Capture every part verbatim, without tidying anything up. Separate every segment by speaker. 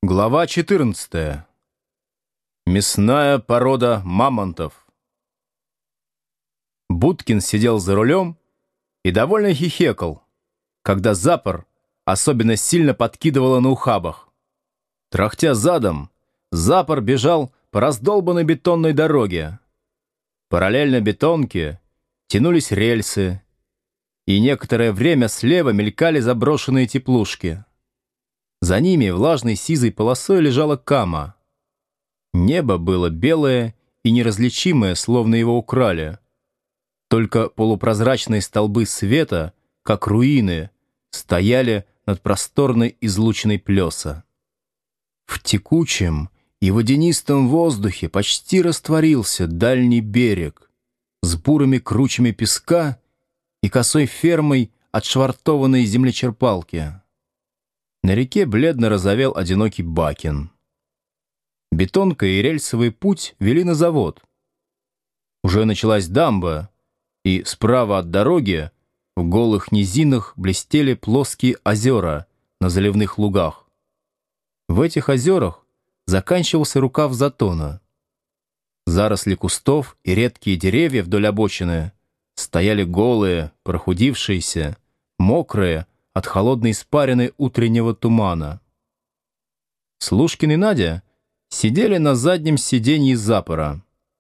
Speaker 1: Глава четырнадцатая. Мясная порода мамонтов. Будкин сидел за рулем и довольно хихекал, когда запор особенно сильно подкидывало на ухабах. Трахтя задом, запор бежал по раздолбанной бетонной дороге. Параллельно бетонке тянулись рельсы, и некоторое время слева мелькали заброшенные теплушки. За ними влажной сизой полосой лежала Кама. Небо было белое и неразличимое, словно его украли. Только полупрозрачные столбы света, как руины, стояли над просторной излучиной плеса. В текучем и водянистом воздухе почти растворился дальний берег с бурыми кручами песка и косой фермой отшвартованной землечерпалки. На реке бледно розовел одинокий бакин. Бетонка и рельсовый путь вели на завод. Уже началась дамба, и справа от дороги в голых низинах блестели плоские озера на заливных лугах. В этих озерах заканчивался рукав затона. Заросли кустов и редкие деревья вдоль обочины стояли голые, прохудившиеся, мокрые, от холодной испарины утреннего тумана. Слушкин и Надя сидели на заднем сиденье запора.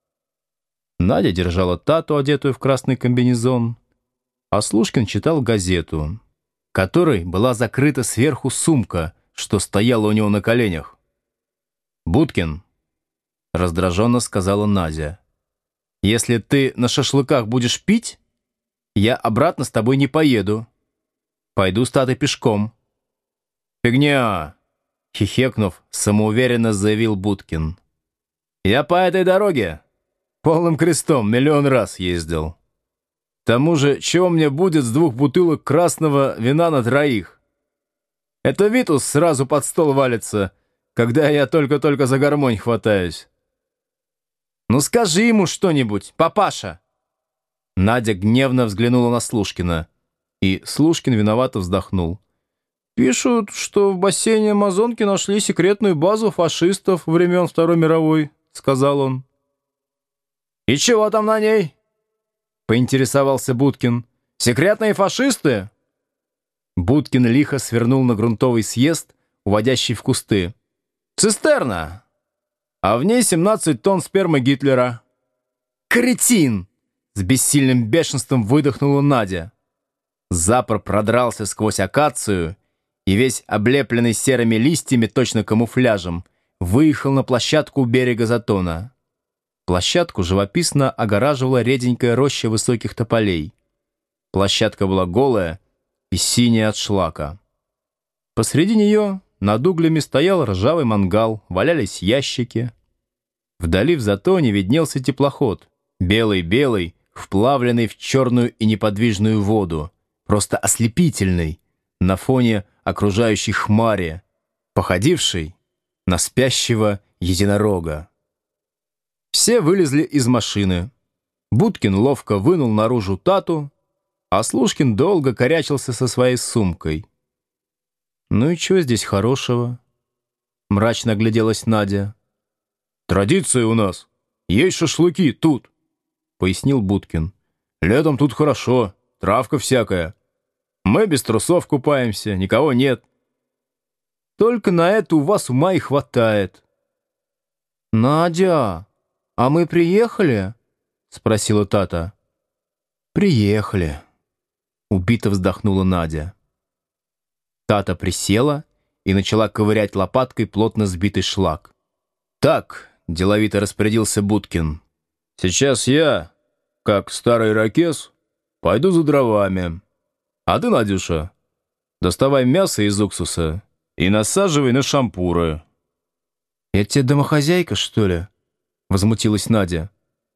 Speaker 1: Надя держала Тату, одетую в красный комбинезон, а Слушкин читал газету, которой была закрыта сверху сумка, что стояла у него на коленях. «Будкин», — раздраженно сказала Надя, — «если ты на шашлыках будешь пить, я обратно с тобой не поеду. Пойду с Татой пешком». «Фигня!» — хихекнув, самоуверенно заявил Будкин. «Я по этой дороге полным крестом миллион раз ездил. К тому же, чего мне будет с двух бутылок красного вина на троих? Это Витус сразу под стол валится, когда я только-только за гармонь хватаюсь». «Ну скажи ему что-нибудь, папаша!» Надя гневно взглянула на Слушкина, и Слушкин виновато вздохнул. «Пишут, что в бассейне Амазонки нашли секретную базу фашистов времен Второй мировой», — сказал он. «И чего там на ней?» — поинтересовался Будкин. «Секретные фашисты?» Будкин лихо свернул на грунтовый съезд, уводящий в кусты. «Цистерна! А в ней семнадцать тонн спермы Гитлера». «Кретин!» — с бессильным бешенством выдохнула Надя. Запор продрался сквозь акацию и весь облепленный серыми листьями, точно камуфляжем, выехал на площадку у берега затона. Площадку живописно огораживала реденькая роща высоких тополей. Площадка была голая и синяя от шлака. Посреди нее над углями стоял ржавый мангал, валялись ящики. Вдали в затоне виднелся теплоход, белый-белый, вплавленный в черную и неподвижную воду, просто ослепительный на фоне окружающей хмари, походивший на спящего единорога. Все вылезли из машины. Будкин ловко вынул наружу Тату, а Слушкин долго корячился со своей сумкой. «Ну и чего здесь хорошего?» — мрачно огляделась Надя. «Традиция у нас. Есть шашлыки тут», — пояснил Будкин. «Летом тут хорошо, травка всякая. Мы без трусов купаемся, никого нет». «Только на это у вас ума и хватает». «Надя, а мы приехали?» — спросила Тата. «Приехали», — убито вздохнула Надя. Тата присела и начала ковырять лопаткой плотно сбитый шлак. «Так», — деловито распорядился Будкин, — «сейчас я, как старый ракес, пойду за дровами. А ты, Надюша, доставай мясо из уксуса и насаживай на шампуры». «Я тебе домохозяйка, что ли?» — возмутилась Надя.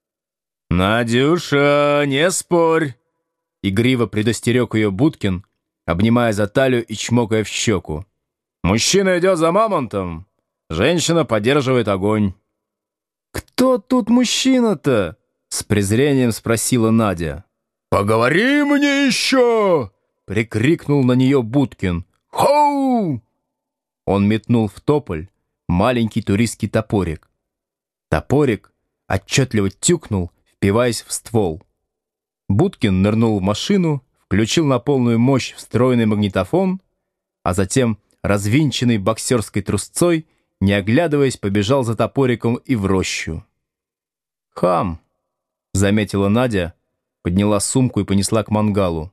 Speaker 1: «Надюша, не спорь!» — игриво предостерег ее Будкин, обнимая за талию и чмокая в щеку. «Мужчина идет за мамонтом, женщина поддерживает огонь». «Кто тут мужчина-то?» — с презрением спросила Надя. «Поговори мне еще!» — прикрикнул на нее Будкин. «Хоу!» Он метнул в тополь маленький туристский топорик. Топорик отчетливо тюкнул, впиваясь в ствол. Будкин нырнул в машину, включил на полную мощь встроенный магнитофон, а затем, развинченный боксерской трусцой, не оглядываясь, побежал за топориком и в рощу. «Хам!» — заметила Надя, подняла сумку и понесла к мангалу.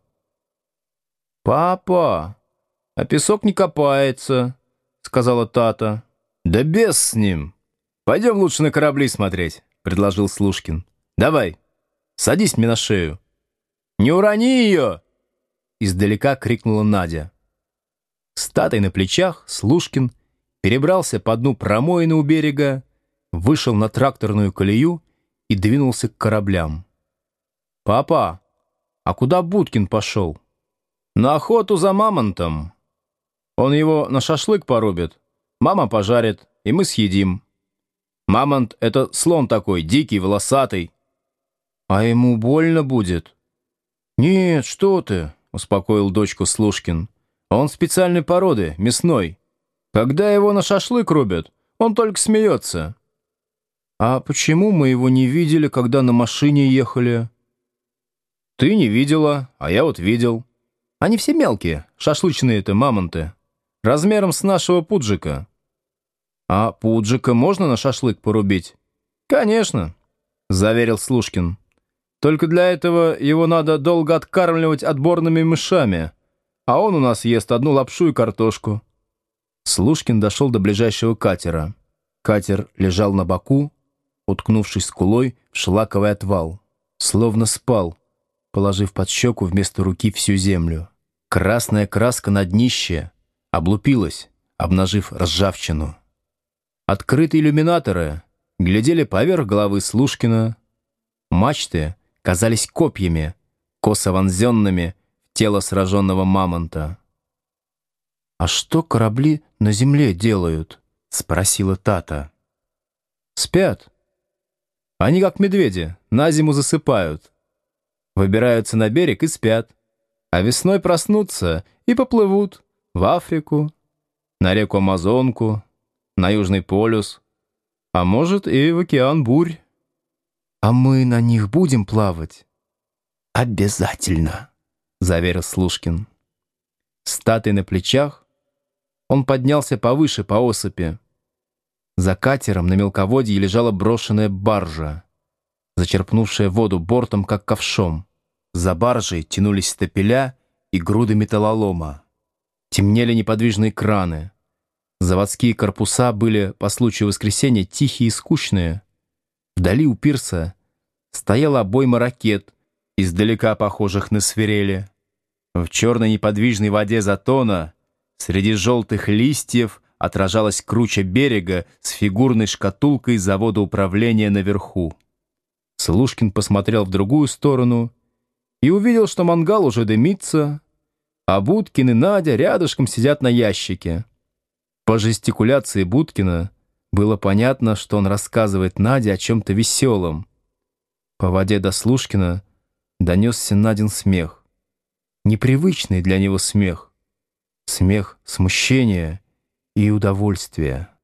Speaker 1: «Папа, а песок не копается», — сказала Тата. «Да без с ним! Пойдем лучше на корабли смотреть», — предложил Слушкин. «Давай, садись мне на шею». «Не урони ее!» — издалека крикнула Надя. С Татой на плечах Слушкин перебрался по дну промоины у берега, вышел на тракторную колею и двинулся к кораблям. «Папа, а куда Будкин пошел?» «На охоту за мамонтом. Он его на шашлык порубит, мама пожарит, и мы съедим. Мамонт — это слон такой, дикий, волосатый». «А ему больно будет?» «Нет, что ты», — успокоил дочку Слушкин. «Он специальной породы, мясной. Когда его на шашлык рубят, он только смеется». «А почему мы его не видели, когда на машине ехали?» «Ты не видела, а я вот видел. Они все мелкие, шашлычные-то мамонты, размером с нашего пуджика». «А пуджика можно на шашлык порубить?» «Конечно», — заверил Слушкин. «Только для этого его надо долго откармливать отборными мышами, а он у нас ест одну лапшу и картошку». Слушкин дошел до ближайшего катера. Катер лежал на боку, уткнувшись скулой в шлаковый отвал, словно спал, положив под щеку вместо руки всю землю. Красная краска на днище облупилась, обнажив ржавчину. Открытые иллюминаторы глядели поверх головы Слушкина. Мачты казались копьями, косо вонзенными в тело сраженного мамонта. «А что корабли на земле делают?» — спросила Тата. «Спят. Они, как медведи, на зиму засыпают. Выбираются на берег и спят, а весной проснутся и поплывут в Африку, на реку Амазонку, на Южный полюс, а может и в океан бурь». «А мы на них будем плавать?» «Обязательно», — заверил Слушкин. С Татой на плечах он поднялся повыше по осыпи. За катером на мелководье лежала брошенная баржа, зачерпнувшая воду бортом, как ковшом. За баржей тянулись стапеля и груды металлолома. Темнели неподвижные краны. Заводские корпуса были по случаю воскресенья тихие и скучные. Вдали у пирса стояла обойма ракет, издалека похожих на свирели. В черной неподвижной воде затона среди желтых листьев отражалась круча берега с фигурной шкатулкой завода управления наверху. Слушкин посмотрел в другую сторону и увидел, что мангал уже дымится, а Будкин и Надя рядышком сидят на ящике. По жестикуляции Будкина было понятно, что он рассказывает Наде о чем-то веселом. По воде до Слушкина донесся Надин смех. Непривычный для него смех. Смех смущения и удовольствия.